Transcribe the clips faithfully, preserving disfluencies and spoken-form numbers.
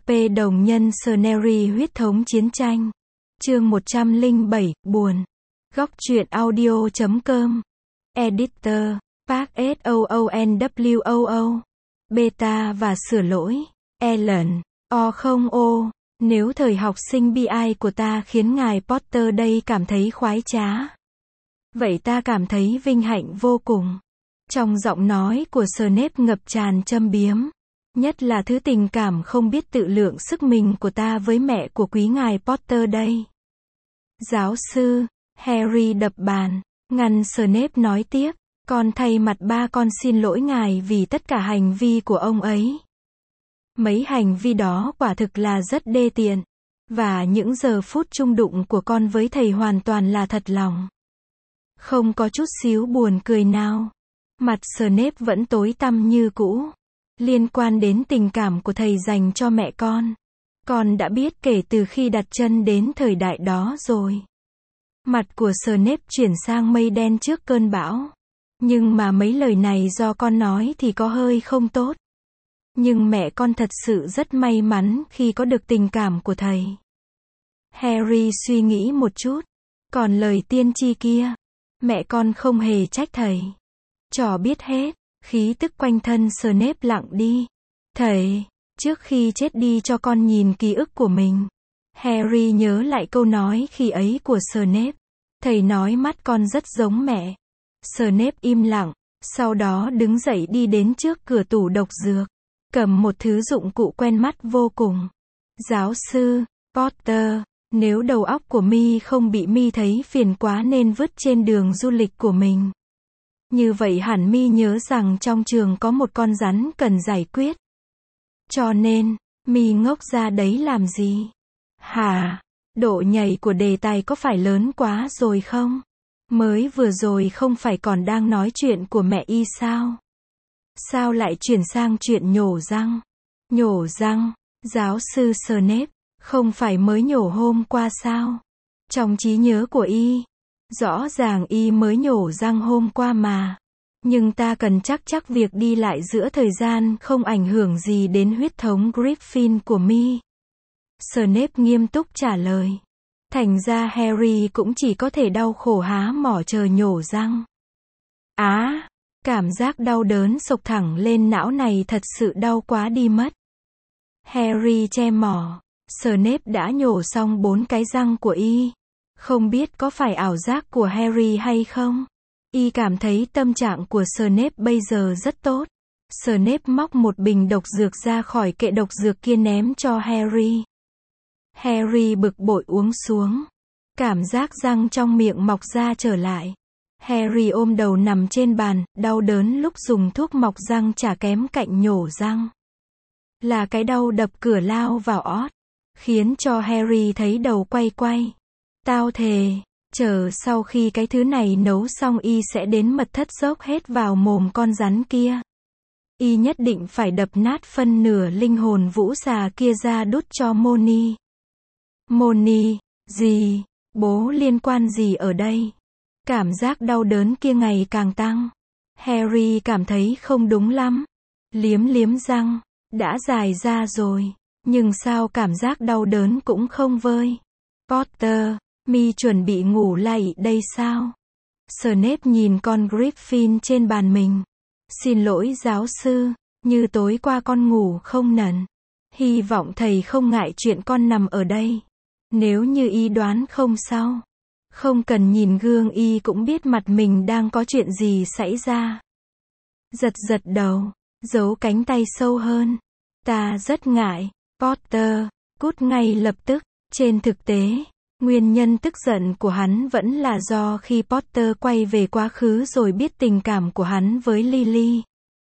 P đồng nhân Scenery huyết thống chiến tranh. Chương một trăm lẻ bảy, buồn. Góc truyện audio chấm com. Editor, Park S O O N W O O. Beta và sửa lỗi. Ellen. O không O. Nếu thời học sinh bi ai của ta khiến ngài Potter đây cảm thấy khoái trá, vậy ta cảm thấy vinh hạnh vô cùng. Trong giọng nói của Snape ngập tràn châm biếm. Nhất là thứ tình cảm không biết tự lượng sức mình của ta với mẹ của quý ngài Potter đây. Giáo sư, Harry đập bàn, ngăn Snape nói tiếp, con thay mặt ba con xin lỗi ngài vì tất cả hành vi của ông ấy. Mấy hành vi đó quả thực là rất đê tiện. Và những giờ phút chung đụng của con với thầy hoàn toàn là thật lòng. Không có chút xíu buồn cười nào. Mặt Snape vẫn tối tăm như cũ. Liên quan đến tình cảm của thầy dành cho mẹ con, con đã biết kể từ khi đặt chân đến thời đại đó rồi. Mặt của Snape chuyển sang mây đen trước cơn bão. Nhưng mà mấy lời này do con nói thì có hơi không tốt. Nhưng mẹ con thật sự rất may mắn khi có được tình cảm của thầy. Harry suy nghĩ một chút. Còn lời tiên tri kia, mẹ con không hề trách thầy. Trò biết hết. Khí tức quanh thân Snape lặng đi. Thầy, trước khi chết đi cho con nhìn ký ức của mình. Harry nhớ lại câu nói khi ấy của Snape. Thầy nói mắt con rất giống mẹ. Snape im lặng, sau đó đứng dậy đi đến trước cửa tủ độc dược. Cầm một thứ dụng cụ quen mắt vô cùng. Giáo sư Potter, nếu đầu óc của mi không bị mi thấy phiền quá nên vứt trên đường du lịch của mình. Như vậy hẳn mi nhớ rằng trong trường có một con rắn cần giải quyết. Cho nên, mi ngốc ra đấy làm gì? Hả? Độ nhảy của đề tài có phải lớn quá rồi không? Mới vừa rồi không phải còn đang nói chuyện của mẹ y sao? Sao lại chuyển sang chuyện nhổ răng? Nhổ răng? Giáo sư Snape, không phải mới nhổ hôm qua sao? Trong trí nhớ của y, rõ ràng y mới nhổ răng hôm qua mà. Nhưng ta cần chắc chắc việc đi lại giữa thời gian không ảnh hưởng gì đến huyết thống Gryffindor của mi. Snape nghiêm túc trả lời. Thành ra Harry cũng chỉ có thể đau khổ há mỏ chờ nhổ răng. Á, à, cảm giác đau đớn sộc thẳng lên não này thật sự đau quá đi mất. Harry che mỏ. Snape đã nhổ xong bốn cái răng của y. Không biết có phải ảo giác của Harry hay không? Y cảm thấy tâm trạng của Snape bây giờ rất tốt. Snape móc một bình độc dược ra khỏi kệ độc dược kia ném cho Harry. Harry bực bội uống xuống. Cảm giác răng trong miệng mọc ra trở lại. Harry ôm đầu nằm trên bàn, đau đớn lúc dùng thuốc mọc răng chả kém cạnh nhổ răng. Là cái đau đập cửa lao vào ót, khiến cho Harry thấy đầu quay quay. Tao thề, chờ sau khi cái thứ này nấu xong y sẽ đến mật thất dốc hết vào mồm con rắn kia. Y nhất định phải đập nát phân nửa linh hồn vũ xà kia ra đút cho Moni. Moni, gì? Bố liên quan gì ở đây? Cảm giác đau đớn kia ngày càng tăng. Harry cảm thấy không đúng lắm. Liếm liếm răng, đã dài ra rồi, nhưng sao cảm giác đau đớn cũng không vơi. Potter, mi chuẩn bị ngủ lại đây sao? Snape nhìn con Griffin trên bàn mình. Xin lỗi giáo sư, như tối qua con ngủ không nần. Hy vọng thầy không ngại chuyện con nằm ở đây. Nếu như y đoán không sao. Không cần nhìn gương y cũng biết mặt mình đang có chuyện gì xảy ra. Giật giật đầu, giấu cánh tay sâu hơn. Ta rất ngại, Potter, cút ngay lập tức. Trên thực tế, nguyên nhân tức giận của hắn vẫn là do khi Potter quay về quá khứ rồi biết tình cảm của hắn với Lily.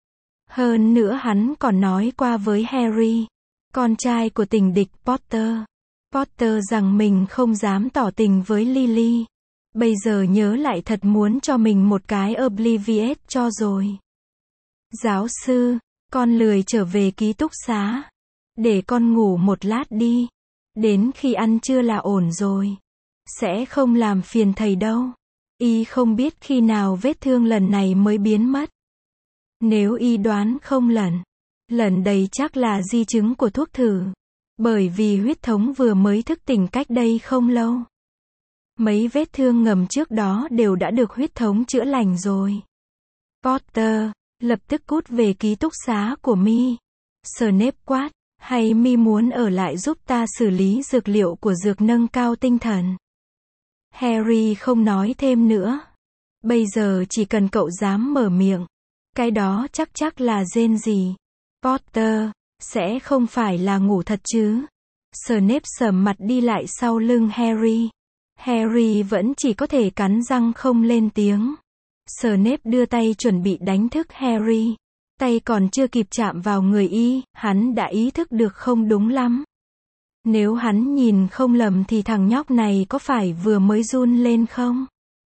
Hơn nữa hắn còn nói qua với Harry, con trai của tình địch Potter. Potter rằng mình không dám tỏ tình với Lily. Bây giờ nhớ lại thật muốn cho mình một cái obliviate cho rồi. Giáo sư, con lười trở về ký túc xá. Để con ngủ một lát đi. Đến khi ăn trưa là ổn rồi. Sẽ không làm phiền thầy đâu. Y không biết khi nào vết thương lần này mới biến mất. Nếu y đoán không lần, lần đầy chắc là di chứng của thuốc thử. Bởi vì huyết thống vừa mới thức tỉnh cách đây không lâu. Mấy vết thương ngầm trước đó đều đã được huyết thống chữa lành rồi. Potter lập tức cút về ký túc xá của Mi. Snape quát, hay Mi muốn ở lại giúp ta xử lý dược liệu của dược nâng cao tinh thần? Harry không nói thêm nữa. Bây giờ chỉ cần cậu dám mở miệng, cái đó chắc chắc là rên gì. Potter, sẽ không phải là ngủ thật chứ? Snape sầm mặt đi lại sau lưng Harry. Harry vẫn chỉ có thể cắn răng không lên tiếng. Snape đưa tay chuẩn bị đánh thức Harry. Tay còn chưa kịp chạm vào người y, hắn đã ý thức được không đúng lắm. Nếu hắn nhìn không lầm thì thằng nhóc này có phải vừa mới run lên không?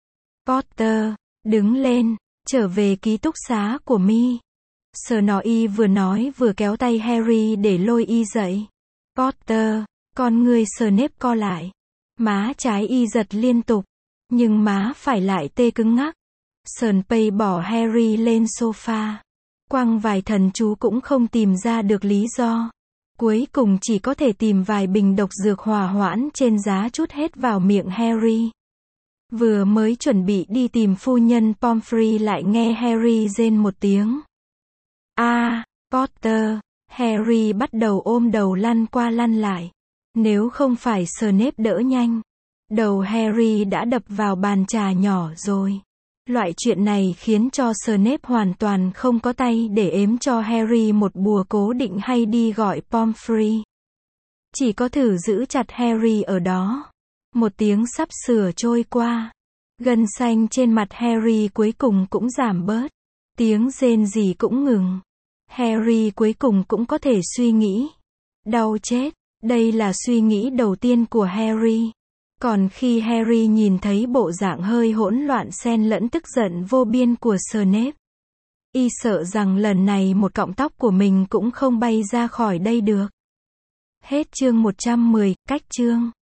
Potter, đứng lên, trở về ký túc xá của Mi. Snape vừa nói vừa kéo tay Harry để lôi y dậy. Potter, con người Snape co lại. Má trái y giật liên tục, nhưng má phải lại tê cứng ngắc. Snape bỏ Harry lên sofa. Quăng vài thần chú cũng không tìm ra được lý do. Cuối cùng chỉ có thể tìm vài bình độc dược hòa hoãn trên giá chút hết vào miệng Harry. Vừa mới chuẩn bị đi tìm phu nhân Pomfrey lại nghe Harry rên một tiếng. A, à, Potter, Harry bắt đầu ôm đầu lăn qua lăn lại. Nếu không phải Snape đỡ nhanh, đầu Harry đã đập vào bàn trà nhỏ rồi. Loại chuyện này khiến cho Snape hoàn toàn không có tay để ếm cho Harry một bùa cố định hay đi gọi Pomfrey. Chỉ có thử giữ chặt Harry ở đó. Một tiếng sắp sửa trôi qua. Gân xanh trên mặt Harry cuối cùng cũng giảm bớt. Tiếng rên rỉ cũng ngừng. Harry cuối cùng cũng có thể suy nghĩ. Đau chết. Đây là suy nghĩ đầu tiên của Harry. Còn khi Harry nhìn thấy bộ dạng hơi hỗn loạn xen lẫn tức giận vô biên của Snape, y sợ rằng lần này một cọng tóc của mình cũng không bay ra khỏi đây được. Hết chương một trăm mười, cách chương.